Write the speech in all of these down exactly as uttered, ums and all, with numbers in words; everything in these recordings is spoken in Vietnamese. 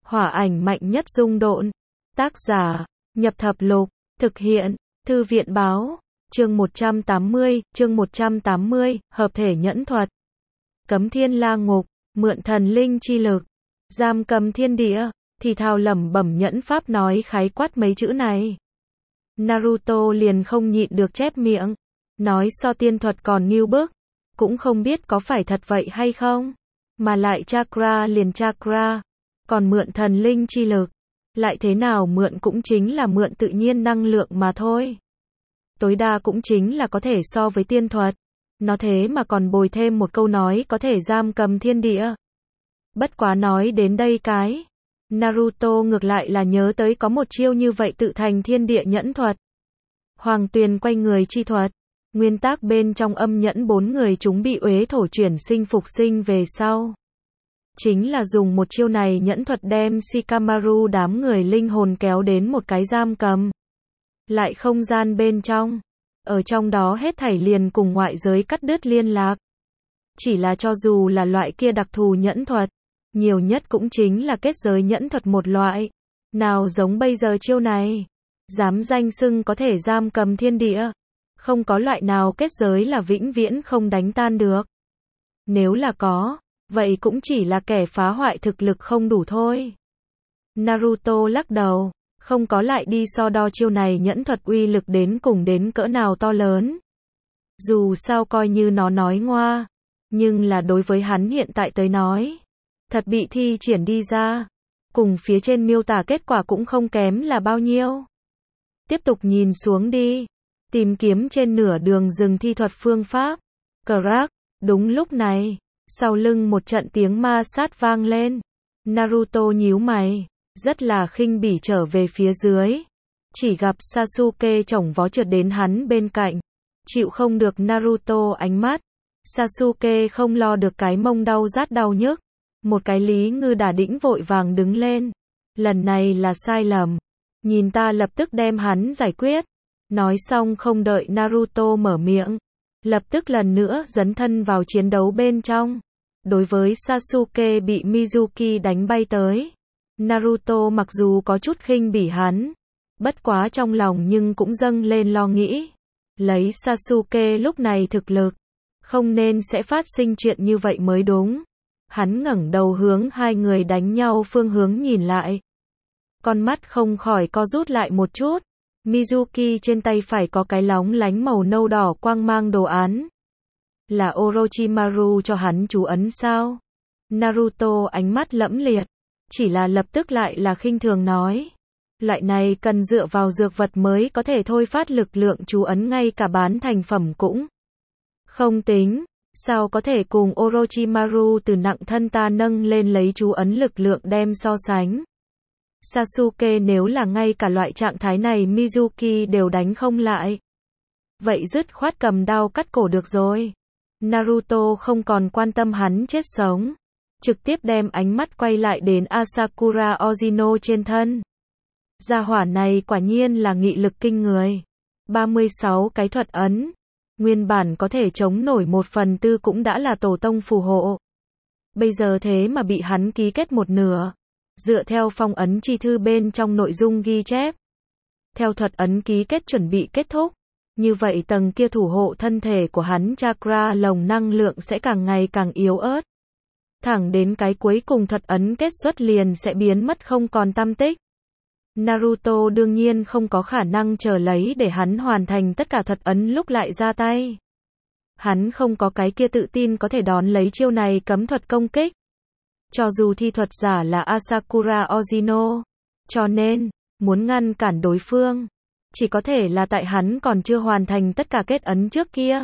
Hỏa ảnh mạnh nhất dung độn. Tác giả, Nhập Thập Lục, thực hiện, Thư viện Báo, chương một trăm tám mươi, chương một trăm tám mươi, hợp thể nhẫn thuật. Cấm thiên la ngục, mượn thần linh chi lực, giam cầm thiên địa, thì thào lẩm bẩm nhẫn pháp nói khái quát mấy chữ này. Naruto liền không nhịn được chép miệng, nói so tiên thuật còn ngưu bức, cũng không biết có phải thật vậy hay không, mà lại chakra liền chakra, còn mượn thần linh chi lực, lại thế nào mượn cũng chính là mượn tự nhiên năng lượng mà thôi. Tối đa cũng chính là có thể so với tiên thuật, nó thế mà còn bồi thêm một câu nói có thể giam cầm thiên địa. Bất quá nói đến đây cái, Naruto ngược lại là nhớ tới có một chiêu như vậy tự thành thiên địa nhẫn thuật. Hoàng tuyền quay người chi thuật, nguyên tắc bên trong âm nhẫn bốn người chúng bị uế thổ chuyển sinh phục sinh về sau. Chính là dùng một chiêu này nhẫn thuật đem Shikamaru đám người linh hồn kéo đến một cái giam cầm. Lại không gian bên trong. Ở trong đó hết thảy liền cùng ngoại giới cắt đứt liên lạc. Chỉ là cho dù là loại kia đặc thù nhẫn thuật, nhiều nhất cũng chính là kết giới nhẫn thuật một loại. Nào giống bây giờ chiêu này. Dám danh xưng có thể giam cầm thiên địa. Không có loại nào kết giới là vĩnh viễn không đánh tan được. Nếu là có, vậy cũng chỉ là kẻ phá hoại thực lực không đủ thôi. Naruto lắc đầu, không có lại đi so đo chiêu này nhẫn thuật uy lực đến cùng đến cỡ nào to lớn. Dù sao coi như nó nói ngoa, nhưng là đối với hắn hiện tại tới nói, thật bị thi triển đi ra, cùng phía trên miêu tả kết quả cũng không kém là bao nhiêu. Tiếp tục nhìn xuống đi, tìm kiếm trên nửa đường rừng thi thuật phương pháp. Crack, đúng lúc này, sau lưng một trận tiếng ma sát vang lên. Naruto nhíu mày, rất là khinh bỉ trở về phía dưới. Chỉ gặp Sasuke chổng vó trượt đến hắn bên cạnh. Chịu không được Naruto ánh mắt. Sasuke không lo được cái mông đau rát đau nhức. Một cái lý ngư đả đĩnh vội vàng đứng lên. Lần này là sai lầm. Nhìn ta lập tức đem hắn giải quyết. Nói xong không đợi Naruto mở miệng. Lập tức lần nữa dấn thân vào chiến đấu bên trong. Đối với Sasuke bị Mizuki đánh bay tới, Naruto mặc dù có chút khinh bỉ hắn, bất quá trong lòng nhưng cũng dâng lên lo nghĩ. Lấy Sasuke lúc này thực lực, không nên sẽ phát sinh chuyện như vậy mới đúng. Hắn ngẩng đầu hướng hai người đánh nhau phương hướng nhìn lại. Con mắt không khỏi co rút lại một chút. Mizuki trên tay phải có cái lóng lánh màu nâu đỏ quang mang đồ án. Là Orochimaru cho hắn chú ấn sao? Naruto ánh mắt lẫm liệt, chỉ là lập tức lại là khinh thường nói. Loại này cần dựa vào dược vật mới có thể thôi phát lực lượng chú ấn, ngay cả bán thành phẩm cũng không tính, sao có thể cùng Orochimaru từ nặng thân ta nâng lên lấy chú ấn lực lượng đem so sánh. Sasuke nếu là ngay cả loại trạng thái này Mizuki đều đánh không lại, vậy dứt khoát cầm đao cắt cổ được rồi. Naruto không còn quan tâm hắn chết sống, trực tiếp đem ánh mắt quay lại đến Asakura Ozino trên thân. Gia hỏa này quả nhiên là nghị lực kinh người. ba mươi sáu cái thuật ấn, nguyên bản có thể chống nổi một phần tư cũng đã là tổ tông phù hộ. Bây giờ thế mà bị hắn ký kết một nửa. Dựa theo phong ấn chi thư bên trong nội dung ghi chép, theo thuật ấn ký kết chuẩn bị kết thúc, như vậy tầng kia thủ hộ thân thể của hắn chakra lồng năng lượng sẽ càng ngày càng yếu ớt. Thẳng đến cái cuối cùng thuật ấn kết xuất liền sẽ biến mất không còn tăm tích. Naruto đương nhiên không có khả năng chờ lấy để hắn hoàn thành tất cả thuật ấn lúc lại ra tay. Hắn không có cái kia tự tin có thể đón lấy chiêu này cấm thuật công kích. Cho dù thi thuật giả là Asakura Ozino, cho nên, muốn ngăn cản đối phương, chỉ có thể là tại hắn còn chưa hoàn thành tất cả kết ấn trước kia.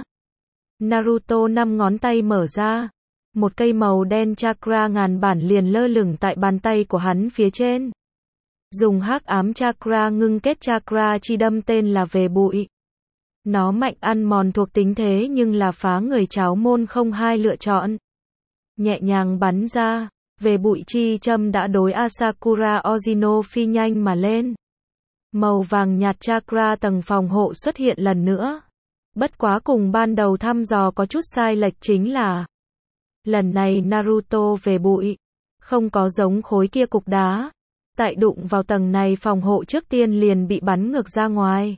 Naruto năm ngón tay mở ra, một cây màu đen chakra ngàn bản liền lơ lửng tại bàn tay của hắn phía trên. Dùng hắc ám chakra ngưng kết chakra chi đâm tên là về bụi. Nó mạnh ăn mòn thuộc tính thế nhưng là phá người cháo môn không hai lựa chọn. Nhẹ nhàng bắn ra, về bụi chi châm đã đối Asakura Ozino phi nhanh mà lên. Màu vàng nhạt chakra tầng phòng hộ xuất hiện lần nữa. Bất quá cùng ban đầu thăm dò có chút sai lệch chính là lần này Naruto về bụi Không có giống khối kia cục đá. Tại đụng vào tầng này phòng hộ trước tiên liền bị bắn ngược ra ngoài.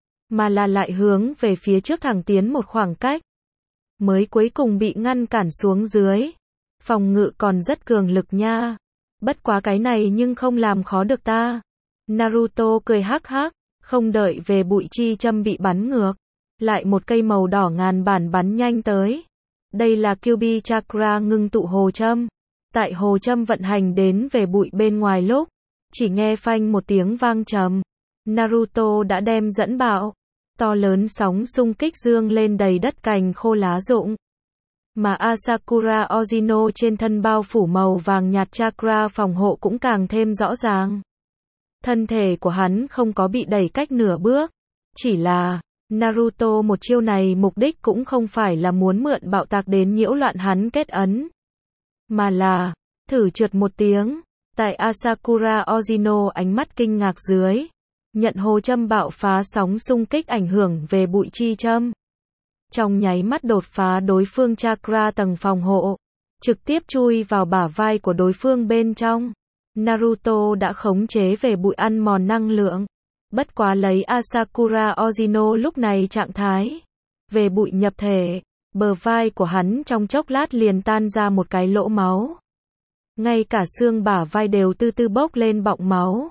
Mà là lại hướng về phía trước thẳng tiến một khoảng cách. Mới cuối cùng bị ngăn cản xuống dưới. Phòng ngự còn rất cường lực nha. Bất quá cái này nhưng không làm khó được ta. Naruto cười hắc hắc, không đợi về bụi chi châm bị bắn ngược. Lại một cây màu đỏ ngàn bản bắn nhanh tới. Đây là Kyuubi Chakra ngưng tụ hồ châm. Tại hồ châm vận hành đến về bụi bên ngoài lúc, chỉ nghe phanh một tiếng vang trầm. Naruto đã đem dẫn bạo. To lớn sóng xung kích dương lên đầy đất cành khô lá rụng. Mà Asakura Ozino trên thân bao phủ màu vàng nhạt chakra phòng hộ cũng càng thêm rõ ràng. Thân thể của hắn không có bị đẩy cách nửa bước. Chỉ là, Naruto một chiêu này mục đích cũng không phải là muốn mượn bạo tạc đến nhiễu loạn hắn kết ấn. Mà là, thử trượt một tiếng. Tại Asakura Ozino ánh mắt kinh ngạc dưới. Nhận hồ châm bạo phá sóng xung kích ảnh hưởng về bụi chi châm. Trong nháy mắt đột phá đối phương chakra tầng phòng hộ. Trực tiếp chui vào bả vai của đối phương bên trong. Naruto đã khống chế về bụi ăn mòn năng lượng. Bất quá lấy Asakura Ozino lúc này trạng thái. Về bụi nhập thể. Bờ vai của hắn trong chốc lát liền tan ra một cái lỗ máu. Ngay cả xương bả vai đều từ từ bốc lên bọng máu.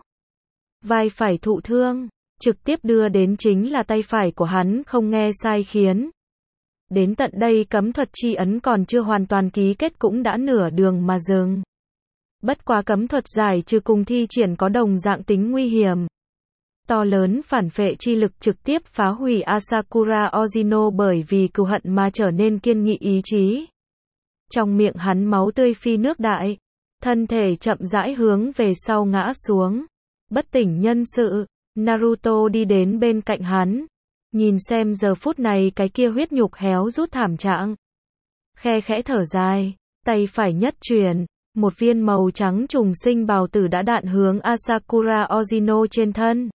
Vai phải thụ thương, trực tiếp đưa đến chính là tay phải của hắn không nghe sai khiến. Đến tận đây cấm thuật chi ấn còn chưa hoàn toàn ký kết cũng đã nửa đường mà dừng. Bất quá cấm thuật giải trừ cùng thi triển có đồng dạng tính nguy hiểm. To lớn phản phệ chi lực trực tiếp phá hủy Asakura Ozino bởi vì cừu hận mà trở nên kiên nghị ý chí. Trong miệng hắn máu tươi phi nước đại, thân thể chậm rãi hướng về sau ngã xuống. Bất tỉnh nhân sự, Naruto đi đến bên cạnh hắn. Nhìn xem giờ phút này cái kia huyết nhục héo rút thảm trạng. Khe khẽ thở dài, tay phải nhất chuyển. Một viên màu trắng trùng sinh bào tử đã đạn hướng Asakura Ozino trên thân.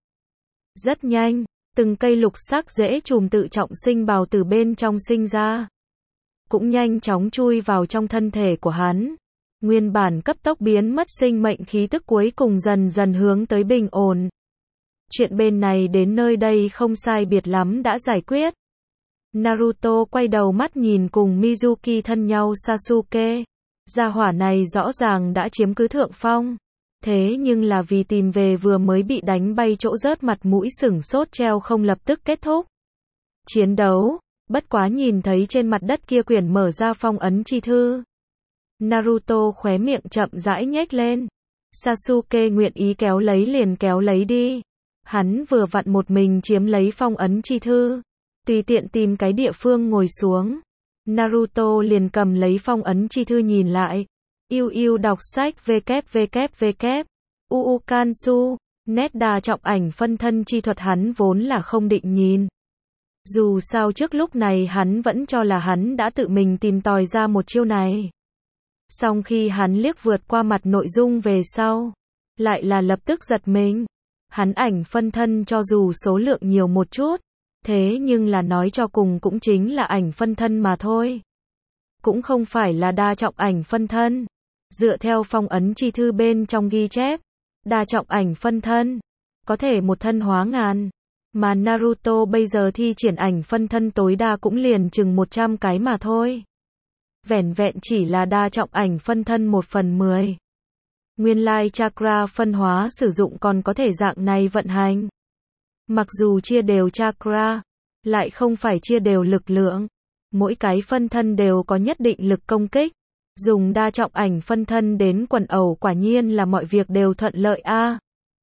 Rất nhanh, từng cây lục sắc rễ trùm tự trọng sinh bào tử bên trong sinh ra. Cũng nhanh chóng chui vào trong thân thể của hắn. Nguyên bản cấp tốc biến mất sinh mệnh khí tức cuối cùng dần dần hướng tới bình ổn. Chuyện bên này đến nơi đây không sai biệt lắm đã giải quyết. Naruto quay đầu mắt nhìn cùng Mizuki thân nhau Sasuke. Gia hỏa này rõ ràng đã chiếm cứ thượng phong. Thế nhưng là vì tìm về vừa mới bị đánh bay chỗ rớt mặt mũi sửng sốt treo không lập tức kết thúc. Chiến đấu, bất quá nhìn thấy trên mặt đất kia quyển mở ra phong ấn chi thư. Naruto khóe miệng chậm rãi nhếch lên. Sasuke nguyện ý kéo lấy liền kéo lấy đi. Hắn vừa vặn một mình chiếm lấy phong ấn chi thư. Tùy tiện tìm cái địa phương ngồi xuống. Naruto liền cầm lấy phong ấn chi thư nhìn lại. Yêu yêu đọc sách www. Uu Kansu. Nét đa trọng ảnh phân thân chi thuật hắn vốn là không định nhìn. Dù sao trước lúc này hắn vẫn cho là hắn đã tự mình tìm tòi ra một chiêu này. Song khi hắn liếc vượt qua mặt nội dung về sau, lại là lập tức giật mình. Hắn ảnh phân thân cho dù số lượng nhiều một chút, thế nhưng là nói cho cùng cũng chính là ảnh phân thân mà thôi. Cũng không phải là đa trọng ảnh phân thân. Dựa theo phong ấn chi thư bên trong ghi chép, đa trọng ảnh phân thân, có thể một thân hóa ngàn. Mà Naruto bây giờ thi triển ảnh phân thân tối đa cũng liền chừng một trăm cái mà thôi. Vẻn vẹn chỉ là đa trọng ảnh phân thân một phần mười. Nguyên lai chakra phân hóa sử dụng còn có thể dạng này vận hành. Mặc dù chia đều chakra, lại không phải chia đều lực lượng. Mỗi cái phân thân đều có nhất định lực công kích. Dùng đa trọng ảnh phân thân đến quần ẩu quả nhiên là mọi việc đều thuận lợi a. À.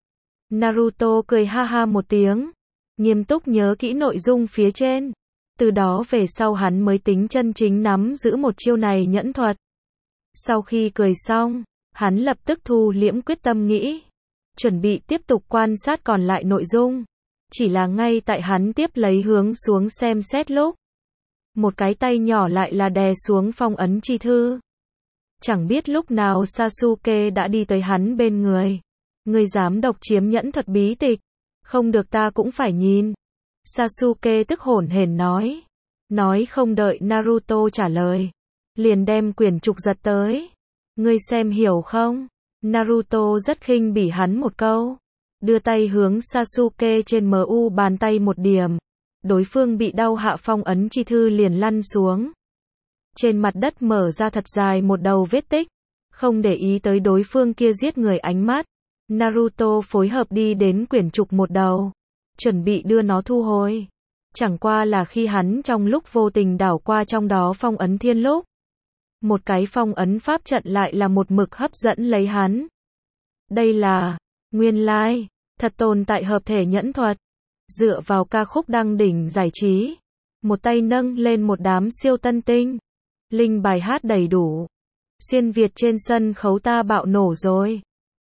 Naruto cười ha ha một tiếng, nghiêm túc nhớ kỹ nội dung phía trên. Từ đó về sau hắn mới tính chân chính nắm giữ một chiêu này nhẫn thuật. Sau khi cười xong, hắn lập tức thu liễm quyết tâm nghĩ, chuẩn bị tiếp tục quan sát còn lại nội dung. Chỉ là ngay tại hắn tiếp lấy hướng xuống xem xét lúc, một cái tay nhỏ lại là đè xuống phong ấn chi thư. Chẳng biết lúc nào Sasuke đã đi tới hắn bên người. Ngươi dám độc chiếm nhẫn thuật bí tịch, không được ta cũng phải nhìn. Sasuke tức hổn hển nói. Nói không đợi Naruto trả lời, liền đem quyển trục giật tới. Ngươi xem hiểu không? Naruto rất khinh bỉ hắn một câu. Đưa tay hướng Sasuke trên mu bàn tay một điểm. Đối phương bị đau hạ phong ấn chi thư liền lăn xuống. Trên mặt đất mở ra thật dài một đầu vết tích. Không để ý tới đối phương kia giết người ánh mắt. Naruto phối hợp đi đến quyển trục một đầu. Chuẩn bị đưa nó thu hồi. Chẳng qua là khi hắn trong lúc vô tình đảo qua trong đó phong ấn thiên lúc. Một cái phong ấn pháp trận lại là một mực hấp dẫn lấy hắn. Đây là, nguyên lai, thật tồn tại hợp thể nhẫn thuật. Dựa vào ca khúc đăng đỉnh giải trí. Một tay nâng lên một đám siêu tân tinh. Linh bài hát đầy đủ. Xuyên Việt trên sân khấu ta bạo nổ rồi.